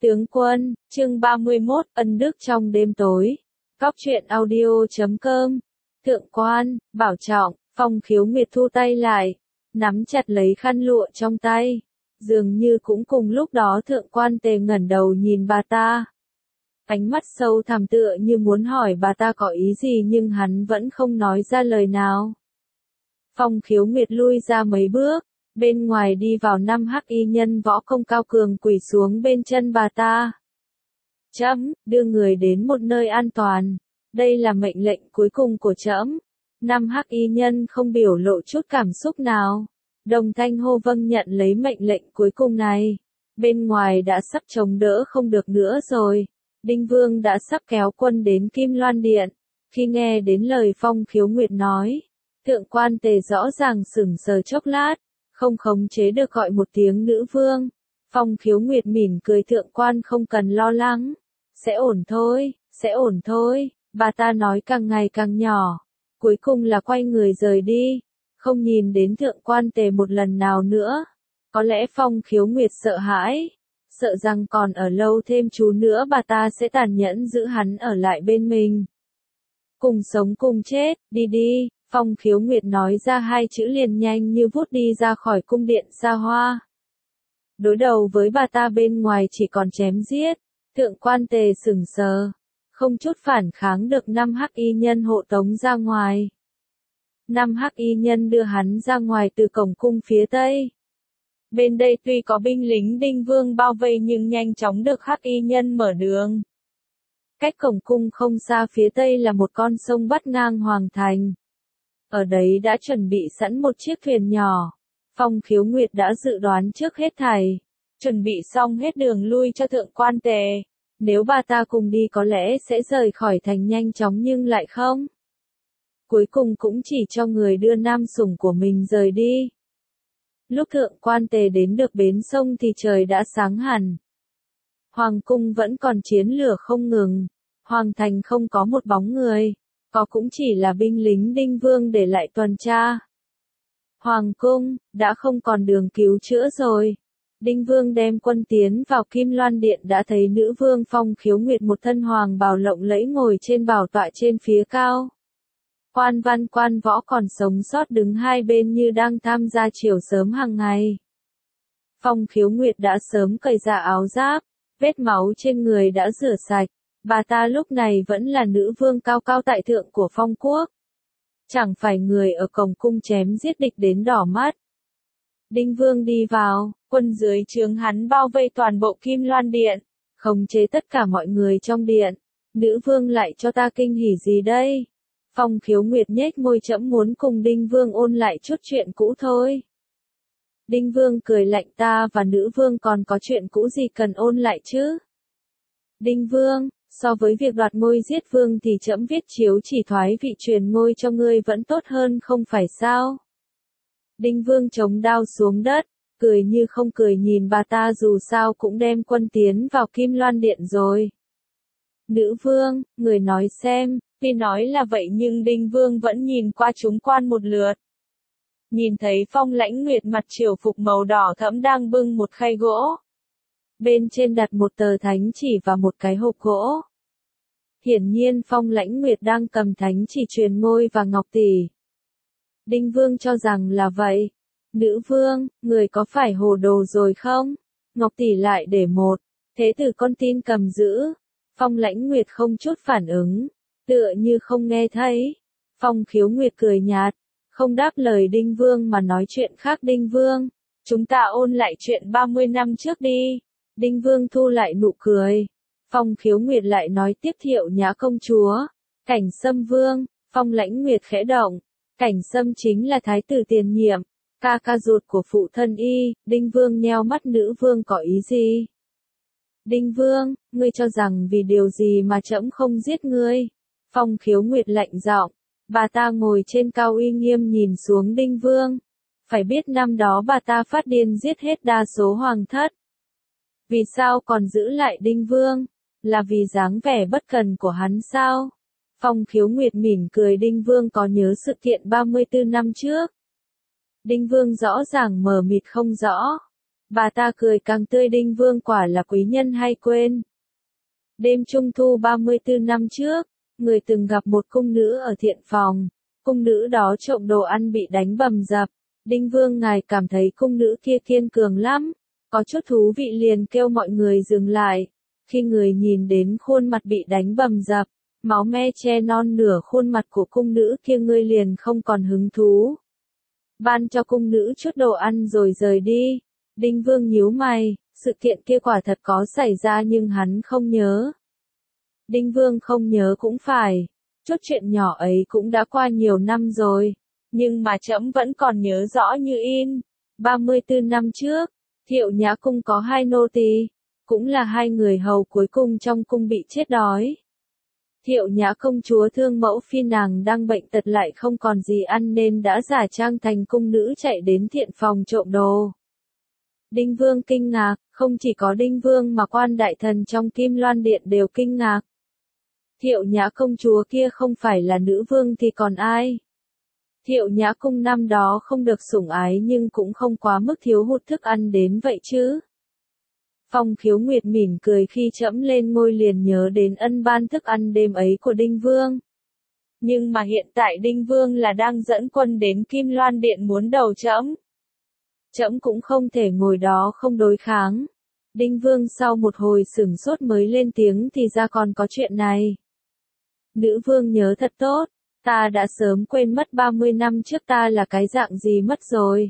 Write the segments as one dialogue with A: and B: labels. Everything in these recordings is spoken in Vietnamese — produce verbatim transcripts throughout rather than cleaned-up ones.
A: Tướng quân, chương ba mươi mốt, ân đức trong đêm tối. Góc truyện audio chấm com. Thượng quan, bảo trọng, Phong Khiếu Nguyệt thu tay lại, nắm chặt lấy khăn lụa trong tay. Dường như cũng cùng lúc đó thượng quan Tề ngẩng đầu nhìn bà ta. Ánh mắt sâu thẳm tựa như muốn hỏi bà ta có ý gì nhưng hắn vẫn không nói ra lời nào. Phong Khiếu Nguyệt lui ra mấy bước, bên ngoài đi vào năm hắc y nhân võ công cao cường quỳ xuống bên chân bà ta. Trẫm, đưa người đến một nơi an toàn, đây là mệnh lệnh cuối cùng của trẫm. Năm hắc y nhân không biểu lộ chút cảm xúc nào, đồng thanh hô vâng nhận lấy mệnh lệnh cuối cùng này. Bên ngoài đã sắp chống đỡ không được nữa rồi, Đinh Vương đã sắp kéo quân đến Kim Loan Điện. Khi nghe đến lời Phong Khiếu Nguyệt nói, thượng quan Tề rõ ràng sững sờ chốc lát, không khống chế được gọi một tiếng nữ vương. Phong Khiếu Nguyệt mỉm cười, thượng quan không cần lo lắng, sẽ ổn thôi, sẽ ổn thôi. Bà ta nói càng ngày càng nhỏ, cuối cùng là quay người rời đi, không nhìn đến thượng quan Tề một lần nào nữa. Có lẽ Phong Khiếu Nguyệt sợ hãi, sợ rằng còn ở lâu thêm chú nữa bà ta sẽ tàn nhẫn giữ hắn ở lại bên mình. Cùng sống cùng chết, đi đi. Phong Khiếu Nguyệt nói ra hai chữ liền nhanh như vút đi ra khỏi cung điện xa hoa. Đối đầu với bà ta bên ngoài chỉ còn chém giết, thượng quan Tề sững sờ, không chút phản kháng được năm hắc y nhân hộ tống ra ngoài. Năm hắc y nhân đưa hắn ra ngoài từ cổng cung phía tây. Bên đây tuy có binh lính Đinh Vương bao vây nhưng nhanh chóng được hắc y nhân mở đường. Cách cổng cung không xa phía tây là một con sông vắt ngang hoàng thành. Ở đấy đã chuẩn bị sẵn một chiếc thuyền nhỏ. Phong Khiếu Nguyệt đã dự đoán trước hết thảy, chuẩn bị xong hết đường lui cho thượng quan Tề. Nếu bà ta cùng đi có lẽ sẽ rời khỏi thành nhanh chóng nhưng lại không. Cuối cùng cũng chỉ cho người đưa nam sủng của mình rời đi. Lúc thượng quan Tề đến được bến sông thì trời đã sáng hẳn. Hoàng cung vẫn còn chiến lửa không ngừng, hoàng thành không có một bóng người. Có cũng chỉ là binh lính Đinh Vương để lại tuần tra. Hoàng cung, đã không còn đường cứu chữa rồi. Đinh Vương đem quân tiến vào Kim Loan Điện đã thấy nữ vương Phong Khiếu Nguyệt một thân hoàng bào lộng lẫy ngồi trên bảo tọa trên phía cao. Quan văn quan võ còn sống sót đứng hai bên như đang tham gia chiều sớm hàng ngày. Phong Khiếu Nguyệt đã sớm cởi ra áo giáp, vết máu trên người đã rửa sạch. Bà ta lúc này vẫn là nữ vương cao cao tại thượng của Phong quốc. Chẳng phải người ở cổng cung chém giết địch đến đỏ mắt. Đinh Vương đi vào, quân dưới trướng hắn bao vây toàn bộ Kim Loan Điện, khống chế tất cả mọi người trong điện. Nữ vương lại cho ta kinh hỉ gì đây? Phong Khiếu Nguyệt nhếch môi, trẫm muốn cùng Đinh Vương ôn lại chút chuyện cũ thôi. Đinh Vương cười lạnh, ta và nữ vương còn có chuyện cũ gì cần ôn lại chứ? Đinh Vương, so với việc đoạt ngôi giết vương thì trẫm viết chiếu chỉ thoái vị truyền ngôi cho ngươi vẫn tốt hơn không phải sao? Đinh Vương chống đao xuống đất, cười như không cười nhìn bà ta, dù sao cũng đem quân tiến vào Kim Loan Điện rồi. Nữ vương, người nói xem. Tuy nói là vậy nhưng Đinh Vương vẫn nhìn qua chúng quan một lượt. Nhìn thấy Phong Lãnh Nguyệt mặc triều phục màu đỏ thẫm đang bưng một khay gỗ. Bên trên đặt một tờ thánh chỉ và một cái hộp gỗ. Hiển nhiên Phong Lãnh Nguyệt đang cầm thánh chỉ truyền ngôi và ngọc tỷ. Đinh Vương cho rằng là vậy. Nữ vương, người có phải hồ đồ rồi không? Ngọc tỷ lại để một, thế tử con tin cầm giữ. Phong Lãnh Nguyệt không chút phản ứng, tựa như không nghe thấy. Phong Khiếu Nguyệt cười nhạt, không đáp lời Đinh Vương mà nói chuyện khác. Đinh Vương, chúng ta ôn lại chuyện ba mươi năm trước đi. Đinh Vương thu lại nụ cười. Phong Khiếu Nguyệt lại nói tiếp, Thiệu Nhã công chúa, Cảnh Sâm vương. Phong Lãnh Nguyệt khẽ động, Cảnh Sâm chính là thái tử tiền nhiệm, ca ca ruột của phụ thân y. Đinh Vương nheo mắt, nữ vương có ý gì? Đinh Vương, ngươi cho rằng vì điều gì mà trẫm không giết ngươi? Phong Khiếu Nguyệt lạnh giọng, bà ta ngồi trên cao uy nghiêm nhìn xuống Đinh Vương. Phải biết năm đó bà ta phát điên giết hết đa số hoàng thất. Vì sao còn giữ lại Đinh Vương? Là vì dáng vẻ bất cần của hắn sao? Phong Khiếu Nguyệt mỉm cười, Đinh Vương có nhớ sự kiện ba mươi tư năm trước? Đinh Vương rõ ràng mờ mịt không rõ. Bà ta cười càng tươi, Đinh Vương quả là quý nhân hay quên. Đêm Trung thu ba mươi tư năm trước, người từng gặp một cung nữ ở thiện phòng. Cung nữ đó trộm đồ ăn bị đánh bầm dập. Đinh Vương ngài cảm thấy cung nữ kia kiên cường lắm. Có chút thú vị liền kêu mọi người dừng lại. Khi người nhìn đến khuôn mặt bị đánh bầm dập, máu me che non nửa khuôn mặt của cung nữ kia, ngươi liền không còn hứng thú. Ban cho cung nữ chút đồ ăn rồi rời đi. Đinh Vương nhíu mày, sự kiện kia quả thật có xảy ra nhưng hắn không nhớ. Đinh Vương không nhớ cũng phải, chút chuyện nhỏ ấy cũng đã qua nhiều năm rồi, nhưng mà trẫm vẫn còn nhớ rõ như in. ba mươi tư năm trước, Thiệu Nhã Cung có hai nô tỳ, cũng là hai người hầu cuối cùng trong cung bị chết đói. Thiệu Nhã công chúa thương mẫu phi nàng đang bệnh tật lại không còn gì ăn nên đã giả trang thành cung nữ chạy đến thiện phòng trộm đồ. Đinh Vương kinh ngạc, không chỉ có Đinh Vương mà quan đại thần trong Kim Loan Điện đều kinh ngạc. Thiệu Nhã công chúa kia không phải là nữ vương thì còn ai? Thiệu Nhã Cung năm đó không được sủng ái nhưng cũng không quá mức thiếu hụt thức ăn đến vậy chứ. Phong Khiếu Nguyệt mỉm cười, khi trẫm lên ngôi liền nhớ đến ân ban thức ăn đêm ấy của Đinh Vương. Nhưng mà hiện tại Đinh Vương là đang dẫn quân đến Kim Loan Điện muốn đầu trẫm. Trẫm cũng không thể ngồi đó không đối kháng. Đinh Vương sau một hồi sửng sốt mới lên tiếng, thì ra còn có chuyện này. Nữ vương nhớ thật tốt, ta đã sớm quên mất ba mươi năm trước ta là cái dạng gì mất rồi.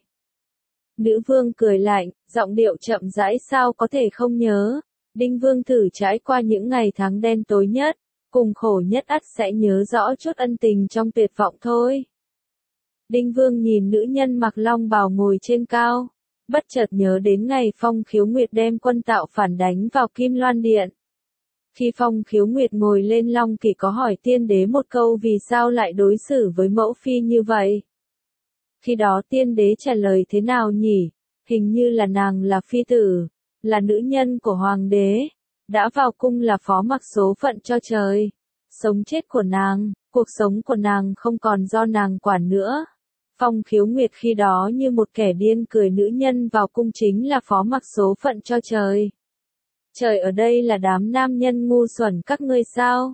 A: Nữ vương cười lạnh, giọng điệu chậm rãi, sao có thể không nhớ. Đinh Vương thử trải qua những ngày tháng đen tối nhất, cùng khổ nhất ắt sẽ nhớ rõ chút ân tình trong tuyệt vọng thôi. Đinh Vương nhìn nữ nhân mặc long bào ngồi trên cao, bất chợt nhớ đến ngày Phong Khiếu Nguyệt đem quân tạo phản đánh vào Kim Loan Điện. Khi Phong Khiếu Nguyệt ngồi lên long kỷ có hỏi tiên đế một câu, vì sao lại đối xử với mẫu phi như vậy. Khi đó tiên đế trả lời thế nào nhỉ? Hình như là nàng là phi tử, là nữ nhân của hoàng đế, đã vào cung là phó mặc số phận cho trời. Sống chết của nàng, cuộc sống của nàng không còn do nàng quản nữa. Phong Khiếu Nguyệt khi đó như một kẻ điên cười, nữ nhân vào cung chính là phó mặc số phận cho trời. Trời ở đây là đám nam nhân ngu xuẩn các ngươi sao?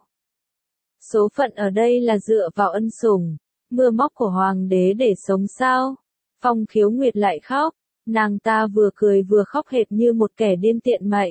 A: Số phận ở đây là dựa vào ân sủng, mưa móc của hoàng đế để sống sao? Phong Khiếu Nguyệt lại khóc, nàng ta vừa cười vừa khóc hệt như một kẻ điên tiện mệnh.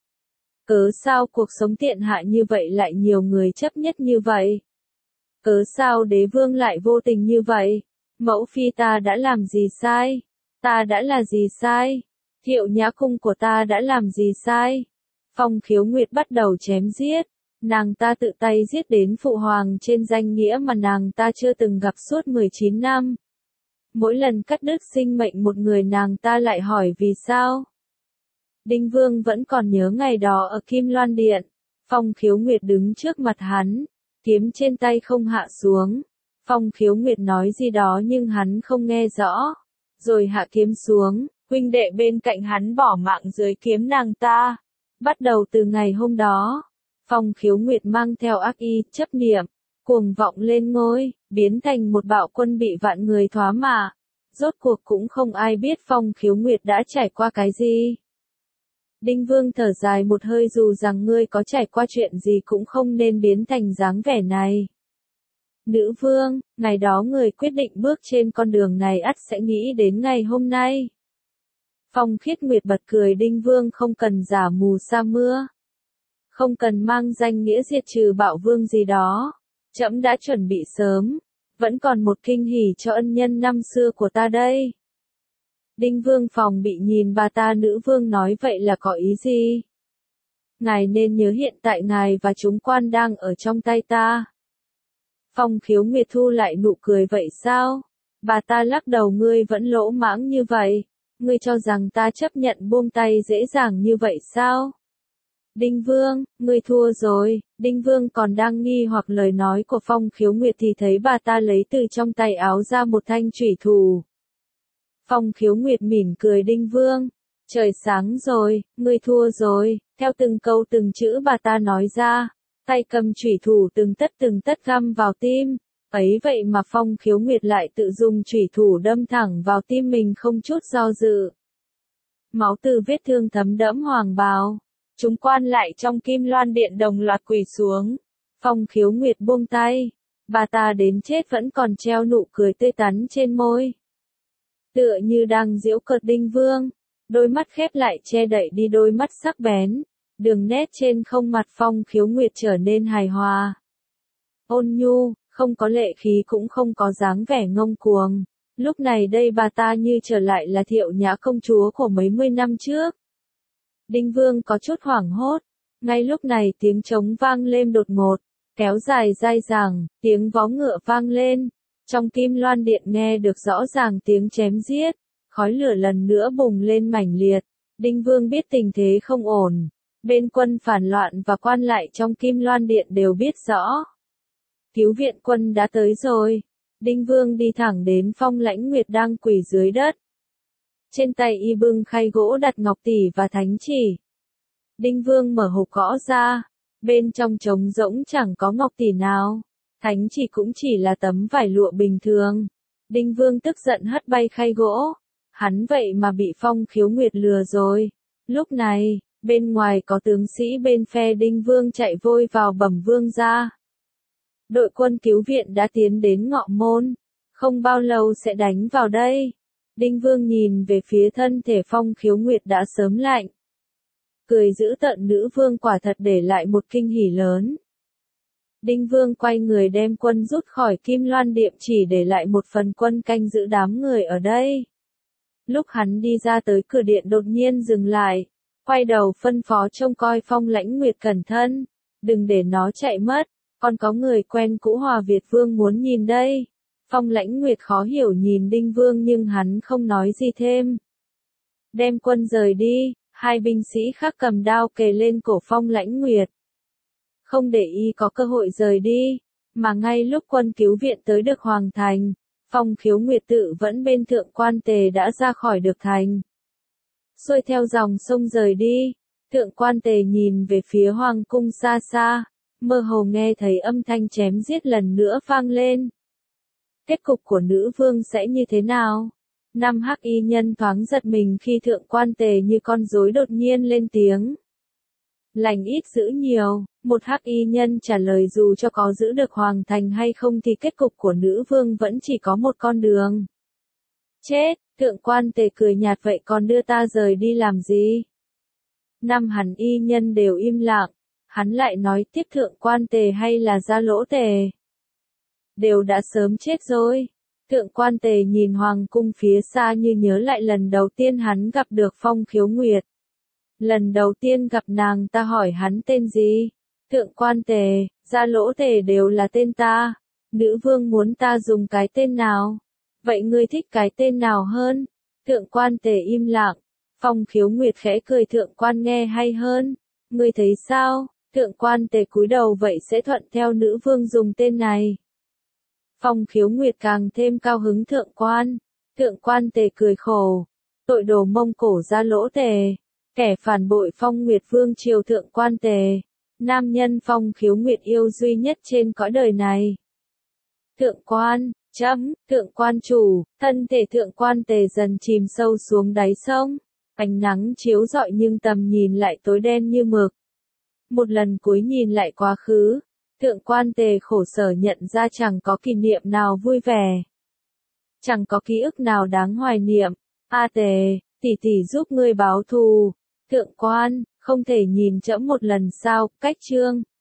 A: Cớ sao cuộc sống tiện hại như vậy lại nhiều người chấp nhất như vậy? Cớ sao đế vương lại vô tình như vậy? Mẫu phi ta đã làm gì sai? Ta đã là gì sai? Thiệu Nhã Cung của ta đã làm gì sai? Phong Khiếu Nguyệt bắt đầu chém giết. Nàng ta tự tay giết đến phụ hoàng trên danh nghĩa mà nàng ta chưa từng gặp suốt mười chín năm. Mỗi lần cắt đứt sinh mệnh một người nàng ta lại hỏi vì sao. Đinh Vương vẫn còn nhớ ngày đó ở Kim Loan Điện. Phong Khiếu Nguyệt đứng trước mặt hắn, kiếm trên tay không hạ xuống. Phong Khiếu Nguyệt nói gì đó nhưng hắn không nghe rõ. Rồi hạ kiếm xuống, huynh đệ bên cạnh hắn bỏ mạng dưới kiếm nàng ta. Bắt đầu từ ngày hôm đó, Phong Khiếu Nguyệt mang theo ác ý, chấp niệm, cuồng vọng lên ngôi, biến thành một bạo quân bị vạn người thoá mạ. Rốt cuộc cũng không ai biết Phong Khiếu Nguyệt đã trải qua cái gì. Đinh Vương thở dài một hơi, dù rằng ngươi có trải qua chuyện gì cũng không nên biến thành dáng vẻ này. Nữ vương, ngày đó người quyết định bước trên con đường này ắt sẽ nghĩ đến ngày hôm nay. Phong Khiết Nguyệt bật cười, Đinh Vương không cần giả mù sa mưa. Không cần mang danh nghĩa diệt trừ bạo vương gì đó. Trẫm đã chuẩn bị sớm. Vẫn còn một kinh hỉ cho ân nhân năm xưa của ta đây. Đinh Vương phòng bị nhìn bà ta, nữ vương nói vậy là có ý gì? Ngài nên nhớ hiện tại ngài và chúng quan đang ở trong tay ta. Phong Khiếu Nguyệt thu lại nụ cười, vậy sao? Bà ta lắc đầu, ngươi vẫn lỗ mãng như vậy. Ngươi cho rằng ta chấp nhận buông tay dễ dàng như vậy sao? Đinh Vương, ngươi thua rồi. Đinh Vương còn đang nghi hoặc lời nói của Phong Khiếu Nguyệt thì thấy bà ta lấy từ trong tay áo ra một thanh chủy thủ. Phong Khiếu Nguyệt mỉm cười, Đinh Vương, trời sáng rồi, ngươi thua rồi. Theo từng câu từng chữ bà ta nói ra, tay cầm chủy thủ từng tất từng tất găm vào tim. Ấy vậy mà Phong Khiếu Nguyệt lại tự dùng chủy thủ đâm thẳng vào tim mình không chút do dự. máu từ vết thương thấm đẫm hoàng bào. Chúng quan lại trong Kim Loan Điện đồng loạt quỳ xuống. Phong Khiếu Nguyệt buông tay. Bà ta đến chết vẫn còn treo nụ cười tươi tắn trên môi. Tựa như đang giễu cợt Đinh Vương. Đôi mắt khép lại che đậy đi đôi mắt sắc bén. Đường nét trên không mặt Phong Khiếu Nguyệt trở nên hài hòa. Ôn nhu, không có lệ khí cũng không có dáng vẻ ngông cuồng. Lúc này đây bà ta như trở lại là Thiệu Nhã công chúa của mấy mươi năm trước. Đinh Vương có chút hoảng hốt. Ngay lúc này tiếng trống vang lên đột ngột, kéo dài dai dẳng, tiếng vó ngựa vang lên. Trong Kim Loan Điện nghe được rõ ràng tiếng chém giết, khói lửa lần nữa bùng lên mãnh liệt. Đinh Vương biết tình thế không ổn. Bên quân phản loạn và quan lại trong Kim Loan Điện đều biết rõ. Cứu viện quân đã tới rồi. Đinh Vương đi thẳng đến Phong Lãnh Nguyệt đang quỳ dưới đất. Trên tay y bưng khay gỗ đặt ngọc tỷ và thánh chỉ. Đinh Vương mở hộp gõ ra. Bên trong trống rỗng chẳng có ngọc tỷ nào. Thánh chỉ cũng chỉ là tấm vải lụa bình thường. Đinh Vương tức giận hất bay khay gỗ. Hắn vậy mà bị Phong Khiếu Nguyệt lừa rồi. Lúc này, bên ngoài có tướng sĩ bên phe Đinh Vương chạy vội vào bẩm vương ra. Đội quân cứu viện đã tiến đến Ngọ Môn. Không bao lâu sẽ đánh vào đây. Đinh Vương nhìn về phía thân thể Phong Khiếu Nguyệt đã sớm lạnh. Cười giữ tợn nữ vương quả thật để lại một kinh hỉ lớn. Đinh Vương quay người đem quân rút khỏi Kim Loan Điện chỉ để lại một phần quân canh giữ đám người ở đây. Lúc hắn đi ra tới cửa điện đột nhiên dừng lại. Quay đầu phân phó trông coi Phong Lãnh Nguyệt cẩn thận. Đừng để nó chạy mất. Còn có người quen cũ Hòa Việt Vương muốn nhìn đây. Phong Lãnh Nguyệt khó hiểu nhìn Đinh Vương nhưng hắn không nói gì thêm. Đem quân rời đi, hai binh sĩ khác cầm đao kề lên cổ Phong Lãnh Nguyệt. Không để y có cơ hội rời đi, mà ngay lúc quân cứu viện tới được Hoàng Thành, Phong Khiếu Nguyệt tự vẫn bên Thượng Quan Tề đã ra khỏi được thành. Xuôi theo dòng sông rời đi, Thượng Quan Tề nhìn về phía Hoàng cung xa xa. Mơ hồ nghe thấy âm thanh chém giết lần nữa vang lên. Kết cục của nữ vương sẽ như thế nào? Năm hắc y nhân thoáng giật mình khi Thượng Quan Tề như con rối đột nhiên lên tiếng. Lành ít giữ nhiều, một hắc y nhân trả lời dù cho có giữ được Hoàng Thành hay không thì kết cục của nữ vương vẫn chỉ có một con đường. Chết, Thượng Quan Tề cười nhạt vậy còn đưa ta rời đi làm gì? Năm hắn y nhân đều im lặng. Hắn lại nói tiếp Thượng Quan Tề hay là Gia Lỗ Tề. Đều đã sớm chết rồi. Thượng Quan Tề nhìn Hoàng cung phía xa như nhớ lại lần đầu tiên hắn gặp được Phong Khiếu Nguyệt. Lần đầu tiên gặp nàng ta hỏi hắn tên gì. Thượng Quan Tề, Gia Lỗ Tề đều là tên ta. Nữ vương muốn ta dùng cái tên nào? Vậy ngươi thích cái tên nào hơn? Thượng Quan Tề im lặng. Phong Khiếu Nguyệt khẽ cười Thượng Quan nghe hay hơn. Ngươi thấy sao? Thượng Quan Tề cúi đầu vậy sẽ thuận theo nữ vương dùng tên này. Phong Khiếu Nguyệt càng thêm cao hứng Thượng Quan. Thượng Quan Tề cười khổ. Tội đồ Mông Cổ Gia Lỗ Tề. Kẻ phản bội Phong Nguyệt Vương triều Thượng Quan Tề. Nam nhân Phong Khiếu Nguyệt yêu duy nhất trên cõi đời này. Thượng Quan, chấm, Thượng Quan chủ, thân thể Thượng Quan Tề dần chìm sâu xuống đáy sông. Ánh nắng chiếu rọi nhưng tầm nhìn lại tối đen như mực. Một lần cuối nhìn lại quá khứ, Thượng Quan Tề khổ sở nhận ra chẳng có kỷ niệm nào vui vẻ. Chẳng có ký ức nào đáng hoài niệm. A Tề, tỷ tỷ giúp ngươi báo thù. Thượng Quan, không thể nhìn trẫm một lần sao, cách chương.